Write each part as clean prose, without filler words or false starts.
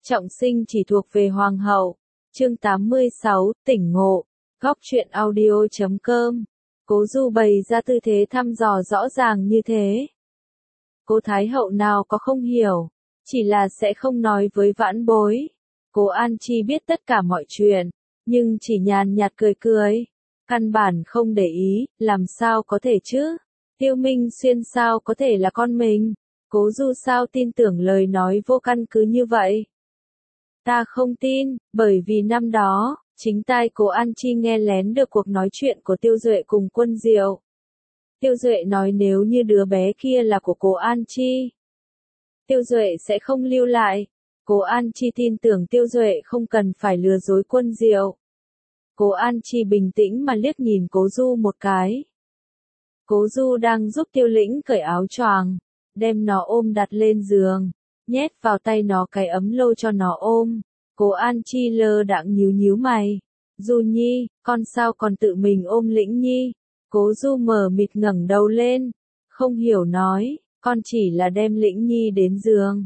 Trọng sinh chỉ thuộc về hoàng hậu. Chương 86, tỉnh ngộ. Góc truyện audio.com. Cố Du bày ra tư thế thăm dò rõ ràng như thế. Cố Thái hậu nào có không hiểu, chỉ là sẽ không nói với vãn bối. Cố An Chi biết tất cả mọi chuyện, nhưng chỉ nhàn nhạt cười cười. Căn bản không để ý, làm sao có thể chứ? Tiêu Minh Xuyên sao có thể là con mình? Cố Du sao tin tưởng lời nói vô căn cứ như vậy? Ta không tin, bởi vì năm đó, chính tai Cố An Chi nghe lén được cuộc nói chuyện của Tiêu Duệ cùng Quân Diệu. Tiêu Duệ nói nếu như đứa bé kia là của Cố An Chi, Tiêu Duệ sẽ không lưu lại. Cố An Chi tin tưởng Tiêu Duệ không cần phải lừa dối Quân Diệu. Cố An Chi bình tĩnh mà liếc nhìn Cố Du một cái. Cố Du đang giúp Tiêu Lĩnh cởi áo choàng, đem nó ôm đặt lên giường, nhét vào tay nó cái ấm lô cho nó ôm. Cố An Chi lơ đãng nhíu nhíu mày. Du Nhi, con sao còn tự mình ôm Lĩnh Nhi? Cố Du mờ mịt ngẩng đầu lên, không hiểu nói, con chỉ là đem Lĩnh Nhi đến giường.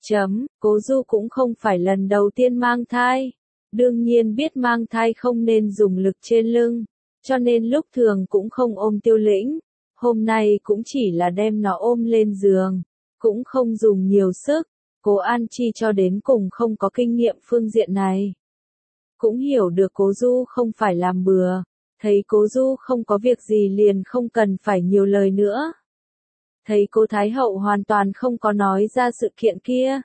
Cố Du cũng không phải lần đầu tiên mang thai. Đương nhiên biết mang thai không nên dùng lực trên lưng, cho nên lúc thường cũng không ôm Tiêu Lĩnh. Hôm nay cũng chỉ là đem nó ôm lên giường, cũng không dùng nhiều sức. Cố An Chi cho đến cùng không có kinh nghiệm phương diện này. Cũng hiểu được Cố Du không phải làm bừa, thấy Cố Du không có việc gì liền không cần phải nhiều lời nữa. Thấy Cố Thái hậu hoàn toàn không có nói ra sự kiện kia.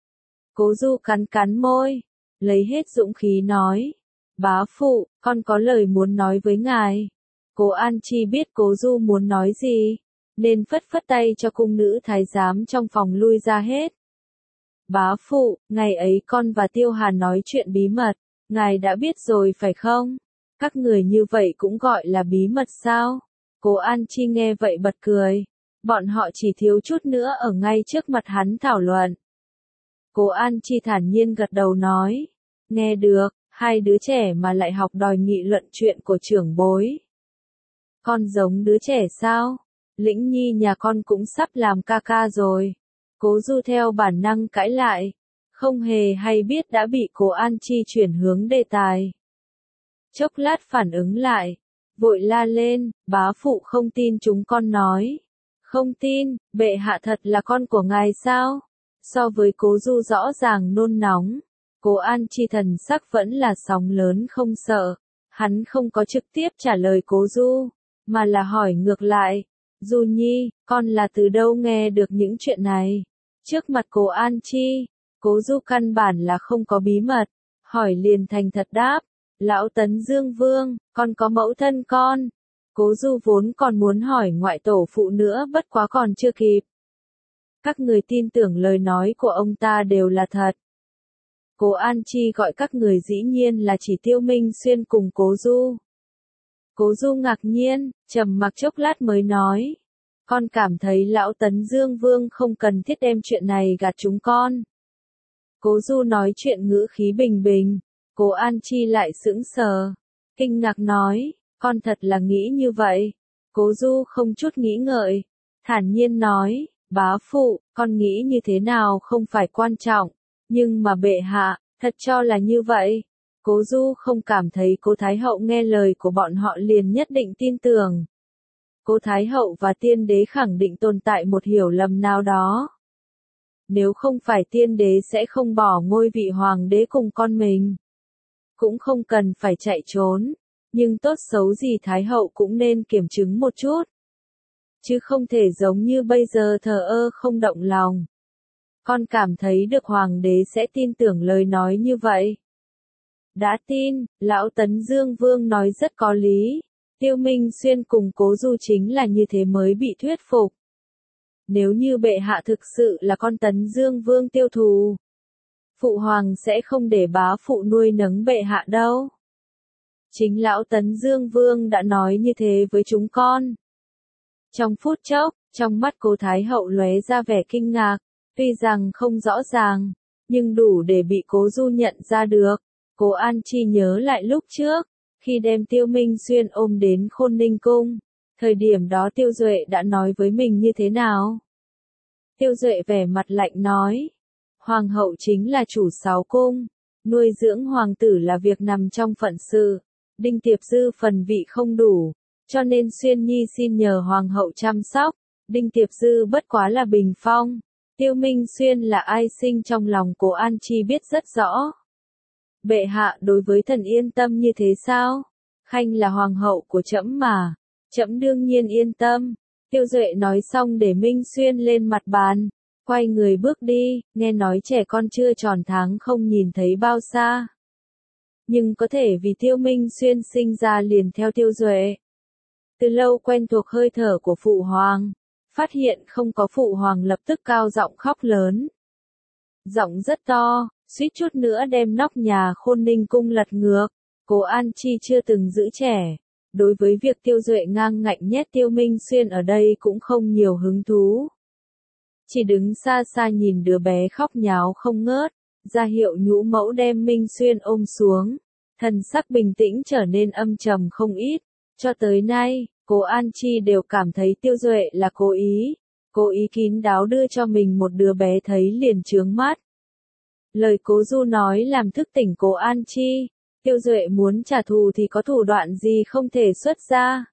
Cố Du cắn cắn môi, lấy hết dũng khí nói, bá phụ, con có lời muốn nói với ngài. Cố An Chi biết Cố Du muốn nói gì, nên phất phất tay cho cung nữ thái giám trong phòng lui ra hết. Bá phụ, ngày ấy con và Tiêu Hàn nói chuyện bí mật, ngài đã biết rồi phải không? Các người như vậy cũng gọi là bí mật sao? Cố An Chi nghe vậy bật cười. Bọn họ chỉ thiếu chút nữa ở ngay trước mặt hắn thảo luận. Cố An Chi thản nhiên gật đầu nói. Nghe được, hai đứa trẻ mà lại học đòi nghị luận chuyện của trưởng bối. Con giống đứa trẻ sao? Lĩnh Nhi nhà con cũng sắp làm ca ca rồi. Cố Du theo bản năng cãi lại, không hề hay biết đã bị Cố An Chi chuyển hướng đề tài. Chốc lát phản ứng lại, vội la lên, bá phụ không tin chúng con nói. Không tin, bệ hạ thật là con của ngài sao? So với Cố Du rõ ràng nôn nóng, Cố An Chi thần sắc vẫn là sóng lớn không sợ. Hắn không có trực tiếp trả lời Cố Du, mà là hỏi ngược lại. Du Nhi, con là từ đâu nghe được những chuyện này? Trước mặt Cố An Chi, Cố Du căn bản là không có bí mật, hỏi liền thành thật đáp. Lão Tấn Dương Vương, con có mẫu thân con. Cố Du vốn còn muốn hỏi ngoại tổ phụ nữa bất quá còn chưa kịp. Các người tin tưởng lời nói của ông ta đều là thật. Cố An Chi gọi các người dĩ nhiên là chỉ Tiêu Minh Xuyên cùng Cố Du. Cố Du ngạc nhiên, trầm mặc chốc lát mới nói. Con cảm thấy lão Tấn Dương Vương không cần thiết đem chuyện này gạt chúng con. Cố Du nói chuyện ngữ khí bình bình. Cố An Chi lại sững sờ, kinh ngạc nói, con thật là nghĩ như vậy. Cố Du không chút nghĩ ngợi, thản nhiên nói, bá phụ, con nghĩ như thế nào không phải quan trọng, nhưng mà bệ hạ, thật cho là như vậy. Cố Du không cảm thấy Cố Thái hậu nghe lời của bọn họ liền nhất định tin tưởng. Cố Thái hậu và tiên đế khẳng định tồn tại một hiểu lầm nào đó. Nếu không phải tiên đế sẽ không bỏ ngôi vị hoàng đế cùng con mình. Cũng không cần phải chạy trốn, nhưng tốt xấu gì Thái hậu cũng nên kiểm chứng một chút. Chứ không thể giống như bây giờ thờ ơ không động lòng. Con cảm thấy được hoàng đế sẽ tin tưởng lời nói như vậy. Đã tin, lão Tấn Dương Vương nói rất có lý. Tiêu Minh Xuyên cùng Cố Du chính là như thế mới bị thuyết phục. Nếu như bệ hạ thực sự là con Tấn Dương Vương tiêu thù, phụ hoàng sẽ không để bá phụ nuôi nấng bệ hạ đâu. Chính lão Tấn Dương Vương đã nói như thế với chúng con. Trong phút chốc, trong mắt Cố Thái hậu lóe ra vẻ kinh ngạc, tuy rằng không rõ ràng, nhưng đủ để bị Cố Du nhận ra được. Cố An Chi nhớ lại lúc trước, khi đem Tiêu Minh Xuyên ôm đến Khôn Ninh Cung, thời điểm đó Tiêu Duệ đã nói với mình như thế nào? Tiêu Duệ vẻ mặt lạnh nói, Hoàng hậu chính là chủ 6 cung, nuôi dưỡng hoàng tử là việc nằm trong phận sự. Đinh Tiệp Dư phần vị không đủ, cho nên Xuyên Nhi xin nhờ hoàng hậu chăm sóc. Đinh Tiệp Dư bất quá là bình phong. Tiêu Minh Xuyên là ai sinh trong lòng Cố An Chi biết rất rõ. Bệ hạ đối với thần yên tâm như thế sao? Khanh là hoàng hậu của trẫm mà, trẫm đương nhiên yên tâm. Tiêu Duệ nói xong để Minh Xuyên lên mặt bàn, quay người bước đi, nghe nói trẻ con chưa tròn tháng không nhìn thấy bao xa. Nhưng có thể vì Tiêu Minh Xuyên sinh ra liền theo Tiêu Duệ. Từ lâu quen thuộc hơi thở của phụ hoàng, phát hiện không có phụ hoàng lập tức cao giọng khóc lớn. Giọng rất to, suýt chút nữa đem nóc nhà Khôn Ninh cung lật ngược. Cố An Chi chưa từng giữ trẻ, đối với việc Tiêu Duệ ngang ngạnh nhét Tiêu Minh Xuyên ở đây cũng không nhiều hứng thú. Chỉ đứng xa xa nhìn đứa bé khóc nháo không ngớt, ra hiệu nhũ mẫu đem Minh Xuyên ôm xuống. Thần sắc bình tĩnh trở nên âm trầm không ít. Cho tới nay, Cố An Chi đều cảm thấy Tiêu Duệ là cố ý kín đáo đưa cho mình một đứa bé thấy liền chướng mắt. Lời Cố Du nói làm thức tỉnh Cố An Chi. Tiêu Duệ muốn trả thù thì có thủ đoạn gì không thể xuất ra.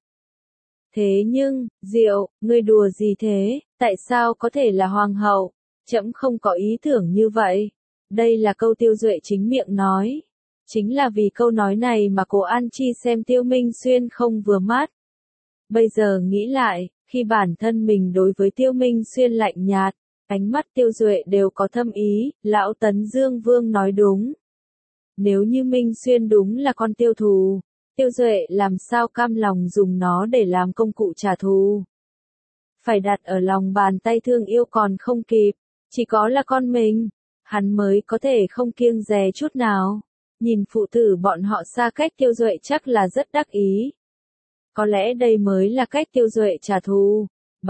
Thế nhưng, Diệu, ngươi đùa gì thế, tại sao có thể là hoàng hậu? Trẫm không có ý tưởng như vậy. Đây là câu Tiêu Duệ chính miệng nói. Chính là vì câu nói này mà Cố An Chi xem Tiêu Minh Xuyên không vừa mắt. Bây giờ nghĩ lại, khi bản thân mình đối với Tiêu Minh Xuyên lạnh nhạt, ánh mắt Tiêu Duệ đều có thâm ý, lão Tấn Dương Vương nói đúng. Nếu như Minh Xuyên đúng là con tiêu thù, Tiêu Duệ làm sao cam lòng dùng nó để làm công cụ trả thù. Phải đặt ở lòng bàn tay thương yêu còn không kịp, chỉ có là con mình, hắn mới có thể không kiêng dè chút nào. Nhìn phụ tử bọn họ xa cách Tiêu Duệ chắc là rất đắc ý. Có lẽ đây mới là cách Tiêu Duệ trả thù.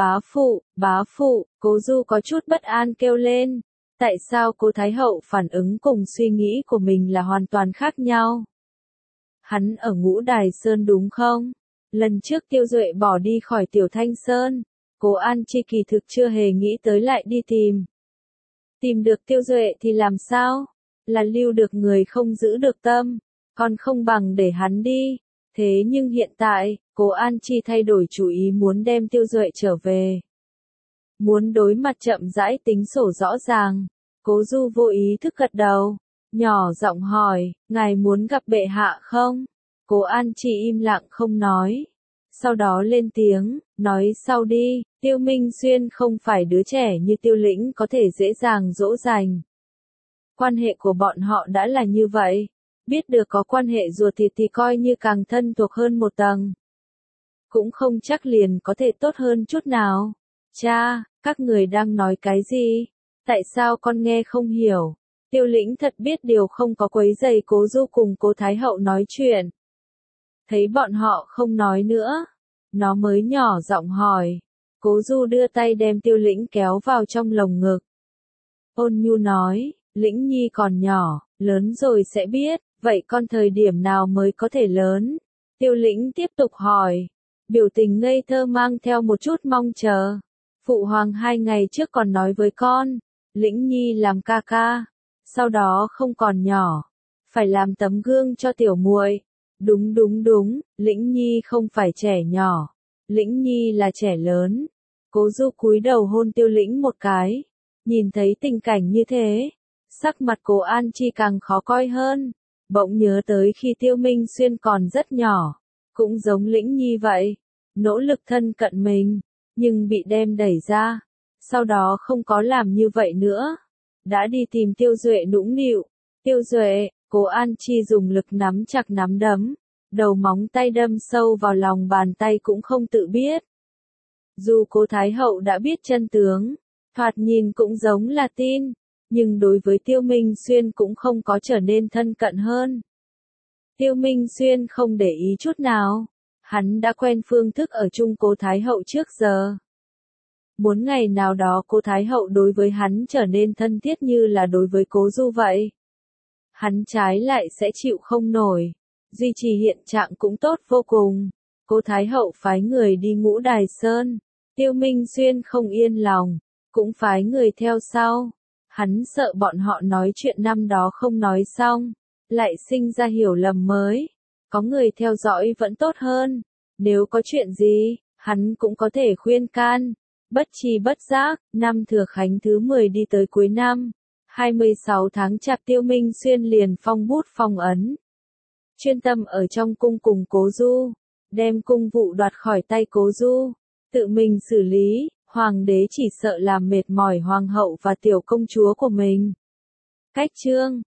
Bá phụ, Cố Du có chút bất an kêu lên. Tại sao Cố Thái Hậu phản ứng cùng suy nghĩ của mình là hoàn toàn khác nhau? Hắn ở Ngũ Đài Sơn đúng không? Lần trước Tiêu Duệ bỏ đi khỏi Tiểu Thanh Sơn, Cố An Chi kỳ thực chưa hề nghĩ tới lại đi tìm. Tìm được Tiêu Duệ thì làm sao? Là lưu được người không giữ được tâm, còn không bằng để hắn đi. Thế nhưng hiện tại, Cố An Chi thay đổi chủ ý muốn đem Tiêu Duệ trở về. Muốn đối mặt chậm rãi tính sổ rõ ràng. Cố Du vô ý thức gật đầu, nhỏ giọng hỏi, ngài muốn gặp bệ hạ không? Cố An Chi im lặng không nói. Sau đó lên tiếng, nói sau đi, Tiêu Minh Xuyên không phải đứa trẻ như Tiêu Lĩnh có thể dễ dàng dỗ dành. Quan hệ của bọn họ đã là như vậy, biết được có quan hệ ruột thịt thì coi như càng thân thuộc hơn một tầng. Cũng không chắc liền có thể tốt hơn chút nào. Cha, các người đang nói cái gì? Tại sao con nghe không hiểu? Tiêu Lĩnh thật biết điều không có quấy rầy Cố Du cùng Cố Thái Hậu nói chuyện. Thấy bọn họ không nói nữa, nó mới nhỏ giọng hỏi. Cố Du đưa tay đem Tiêu Lĩnh kéo vào trong lồng ngực. Ôn nhu nói, Lĩnh Nhi còn nhỏ, lớn rồi sẽ biết, vậy con thời điểm nào mới có thể lớn? Tiêu Lĩnh tiếp tục hỏi, biểu tình ngây thơ mang theo một chút mong chờ. Phụ hoàng 2 ngày trước còn nói với con, Lĩnh Nhi làm ca ca, sau đó không còn nhỏ, phải làm tấm gương cho tiểu muội. Đúng, Lĩnh Nhi không phải trẻ nhỏ, Lĩnh Nhi là trẻ lớn. Cố Du cúi đầu hôn Tiêu Lĩnh một cái, nhìn thấy tình cảnh như thế, sắc mặt Cố An Chi càng khó coi hơn, bỗng nhớ tới khi Tiêu Minh Xuyên còn rất nhỏ, cũng giống Lĩnh Nhi vậy, nỗ lực thân cận mình, nhưng bị đem đẩy ra, sau đó không có làm như vậy nữa, đã đi tìm Tiêu Duệ nũng nịu. Tiêu Duệ, Cố An Chi dùng lực nắm chặt nắm đấm, đầu móng tay đâm sâu vào lòng bàn tay cũng không tự biết. Dù Cố Thái Hậu đã biết chân tướng, thoạt nhìn cũng giống là tin, nhưng đối với Tiêu Minh Xuyên cũng không có trở nên thân cận hơn. Tiêu Minh Xuyên không để ý chút nào, hắn đã quen phương thức ở chung Cố Thái Hậu trước giờ. Muốn ngày nào đó Cố Thái Hậu đối với hắn trở nên thân thiết như là đối với Cố Du vậy. Hắn trái lại sẽ chịu không nổi, duy trì hiện trạng cũng tốt vô cùng. Cố Thái Hậu phái người đi Ngũ Đài Sơn, Tiêu Minh Xuyên không yên lòng, cũng phái người theo sau. Hắn sợ bọn họ nói chuyện năm đó không nói xong, lại sinh ra hiểu lầm mới. Có người theo dõi vẫn tốt hơn. Nếu có chuyện gì, hắn cũng có thể khuyên can. Bất tri bất giác, năm Thừa Khánh thứ 10 đi tới cuối năm. 26 tháng Chạp Tiêu Minh Xuyên liền phong bút phong ấn. Chuyên tâm ở trong cung cùng Cố Du, đem cung vụ đoạt khỏi tay Cố Du, tự mình xử lý, hoàng đế chỉ sợ làm mệt mỏi hoàng hậu và tiểu công chúa của mình. Cách chương